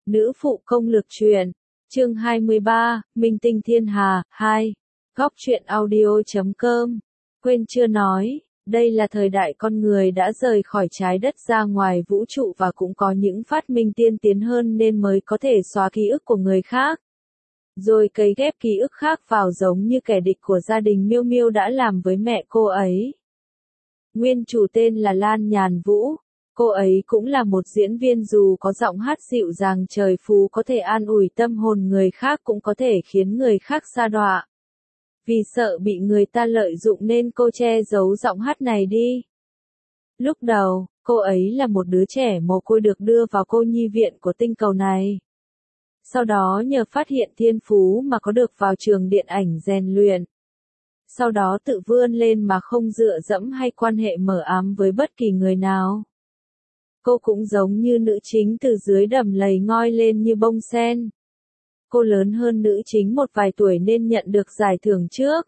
Nữ phụ công lược truyện, chương 23, Minh tinh thiên hà, 2. Góc truyện audio.com. Quên chưa nói, đây là thời đại con người đã rời khỏi trái đất ra ngoài vũ trụ và cũng có những phát minh tiên tiến hơn nên mới có thể xóa ký ức của người khác, rồi cấy ghép ký ức khác vào giống như kẻ địch của gia đình Miêu Miêu đã làm với mẹ cô ấy. Nguyên chủ tên là Lan Nhàn Vũ. Cô ấy cũng là một diễn viên dù có giọng hát dịu dàng trời phú có thể an ủi tâm hồn người khác cũng có thể khiến người khác sa đọa. Vì sợ bị người ta lợi dụng nên cô che giấu giọng hát này đi. Lúc đầu, cô ấy là một đứa trẻ mồ côi được đưa vào cô nhi viện của tinh cầu này. Sau đó nhờ phát hiện thiên phú mà có được vào trường điện ảnh rèn luyện. Sau đó tự vươn lên mà không dựa dẫm hay quan hệ mờ ám với bất kỳ người nào. Cô cũng giống như nữ chính từ dưới đầm lầy ngoi lên như bông sen. Cô lớn hơn nữ chính một vài tuổi nên nhận được giải thưởng trước.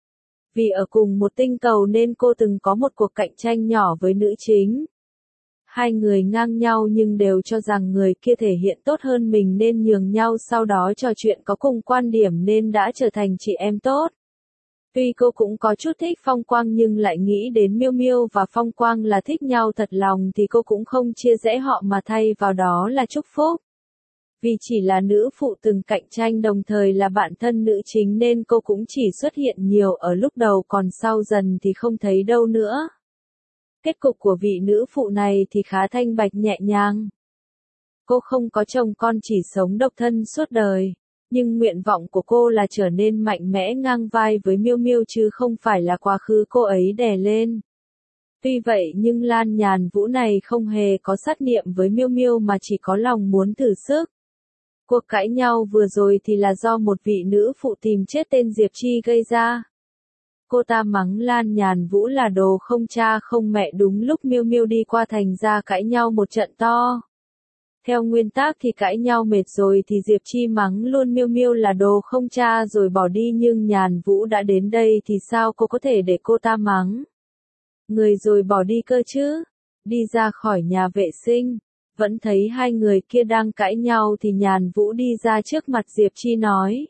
Vì ở cùng một tinh cầu nên cô từng có một cuộc cạnh tranh nhỏ với nữ chính. Hai người ngang nhau nhưng đều cho rằng người kia thể hiện tốt hơn mình nên nhường nhau, sau đó trò chuyện có cùng quan điểm nên đã trở thành chị em tốt. Tuy cô cũng có chút thích Phong Quang nhưng lại nghĩ đến Miêu Miêu và Phong Quang là thích nhau thật lòng thì cô cũng không chia rẽ họ mà thay vào đó là chúc phúc. Vì chỉ là nữ phụ từng cạnh tranh đồng thời là bạn thân nữ chính nên cô cũng chỉ xuất hiện nhiều ở lúc đầu, còn sau dần thì không thấy đâu nữa. Kết cục của vị nữ phụ này thì khá thanh bạch nhẹ nhàng. Cô không có chồng con, chỉ sống độc thân suốt đời. Nhưng nguyện vọng của cô là trở nên mạnh mẽ ngang vai với Miêu Miêu chứ không phải là quá khứ cô ấy đè lên. Tuy vậy nhưng Lan Nhàn Vũ này không hề có sát niệm với Miêu Miêu mà chỉ có lòng muốn thử sức. Cuộc cãi nhau vừa rồi thì là do một vị nữ phụ tìm chết tên Diệp Chi gây ra. Cô ta mắng Lan Nhàn Vũ là đồ không cha không mẹ đúng lúc Miêu Miêu đi qua thành ra cãi nhau một trận to. Theo nguyên tắc thì cãi nhau mệt rồi thì Diệp Chi mắng luôn Miêu Miêu là đồ không cha rồi bỏ đi, nhưng Nhàn Vũ đã đến đây thì sao cô có thể để cô ta mắng người rồi bỏ đi cơ chứ. Đi ra khỏi nhà vệ sinh, vẫn thấy hai người kia đang cãi nhau thì Nhàn Vũ đi ra trước mặt Diệp Chi nói.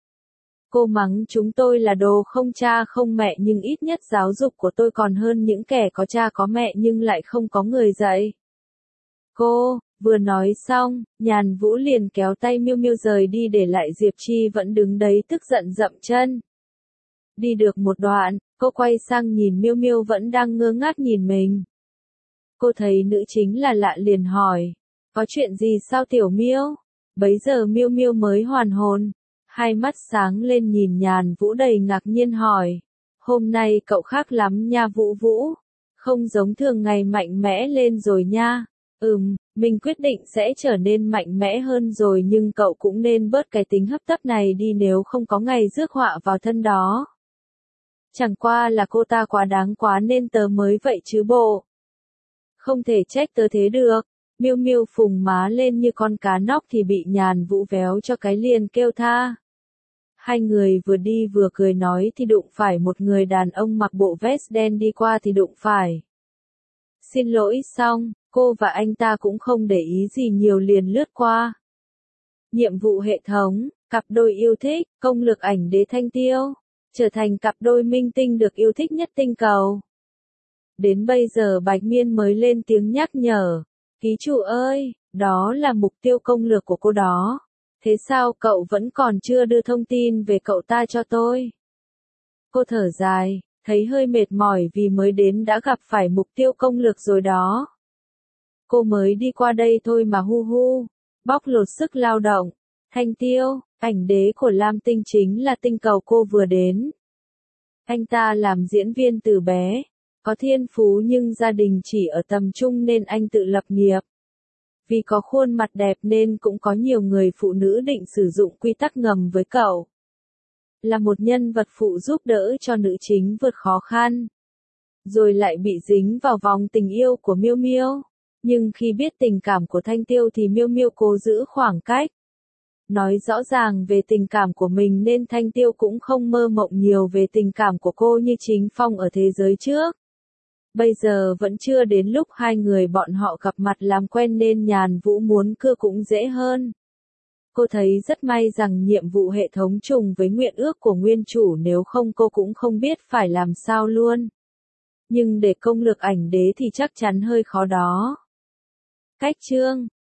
Cô mắng chúng tôi là đồ không cha không mẹ nhưng ít nhất giáo dục của tôi còn hơn những kẻ có cha có mẹ nhưng lại không có người dạy. Cô, vừa nói xong, Nhàn Vũ liền kéo tay Miêu Miêu rời đi để lại Diệp Chi vẫn đứng đấy tức giận dậm chân. Đi được một đoạn, cô quay sang nhìn Miêu Miêu vẫn đang ngơ ngác nhìn mình. Cô thấy nữ chính là lạ liền hỏi, có chuyện gì sao Tiểu Miêu? Bấy giờ Miêu Miêu mới hoàn hồn, hai mắt sáng lên nhìn Nhàn Vũ đầy ngạc nhiên hỏi, hôm nay cậu khác lắm nha Vũ Vũ, không giống thường ngày mạnh mẽ lên rồi nha. Mình quyết định sẽ trở nên mạnh mẽ hơn rồi nhưng cậu cũng nên bớt cái tính hấp tấp này đi nếu không có ngày rước họa vào thân đó. Chẳng qua là cô ta quá đáng quá nên tớ mới vậy chứ bộ. Không thể trách tớ thế được. Miêu Miêu phùng má lên như con cá nóc thì bị Nhàn Vũ véo cho cái liền kêu tha. Hai người vừa đi vừa cười nói thì đụng phải một người đàn ông mặc bộ vest đen đi qua thì đụng phải. Xin lỗi xong, cô và anh ta cũng không để ý gì nhiều liền lướt qua. Nhiệm vụ hệ thống, cặp đôi yêu thích, công lược ảnh đế Thanh Tiêu, trở thành cặp đôi minh tinh được yêu thích nhất tinh cầu. Đến bây giờ Bạch Miên mới lên tiếng nhắc nhở, ký chủ ơi, đó là mục tiêu công lược của cô đó. Thế sao cậu vẫn còn chưa đưa thông tin về cậu ta cho tôi? Cô thở dài, thấy hơi mệt mỏi vì mới đến đã gặp phải mục tiêu công lược rồi đó. Cô mới đi qua đây thôi mà hu hu, bóc lột sức lao động. Thanh Tiêu, ảnh đế của Lam Tinh chính là tinh cầu cô vừa đến. Anh ta làm diễn viên từ bé, có thiên phú nhưng gia đình chỉ ở tầm trung nên anh tự lập nghiệp. Vì có khuôn mặt đẹp nên cũng có nhiều người phụ nữ định sử dụng quy tắc ngầm với cậu. Là một nhân vật phụ giúp đỡ cho nữ chính vượt khó khăn. Rồi lại bị dính vào vòng tình yêu của Miêu Miêu. Nhưng khi biết tình cảm của Thanh Tiêu thì Miêu Miêu cố giữ khoảng cách. Nói rõ ràng về tình cảm của mình nên Thanh Tiêu cũng không mơ mộng nhiều về tình cảm của cô như Chính Phong ở thế giới trước. Bây giờ vẫn chưa đến lúc hai người bọn họ gặp mặt làm quen nên Nhàn Vũ muốn cưa cũng dễ hơn. Cô thấy rất may rằng nhiệm vụ hệ thống trùng với nguyện ước của nguyên chủ, nếu không cô cũng không biết phải làm sao luôn. Nhưng để công lược ảnh đế thì chắc chắn hơi khó đó. Cách chương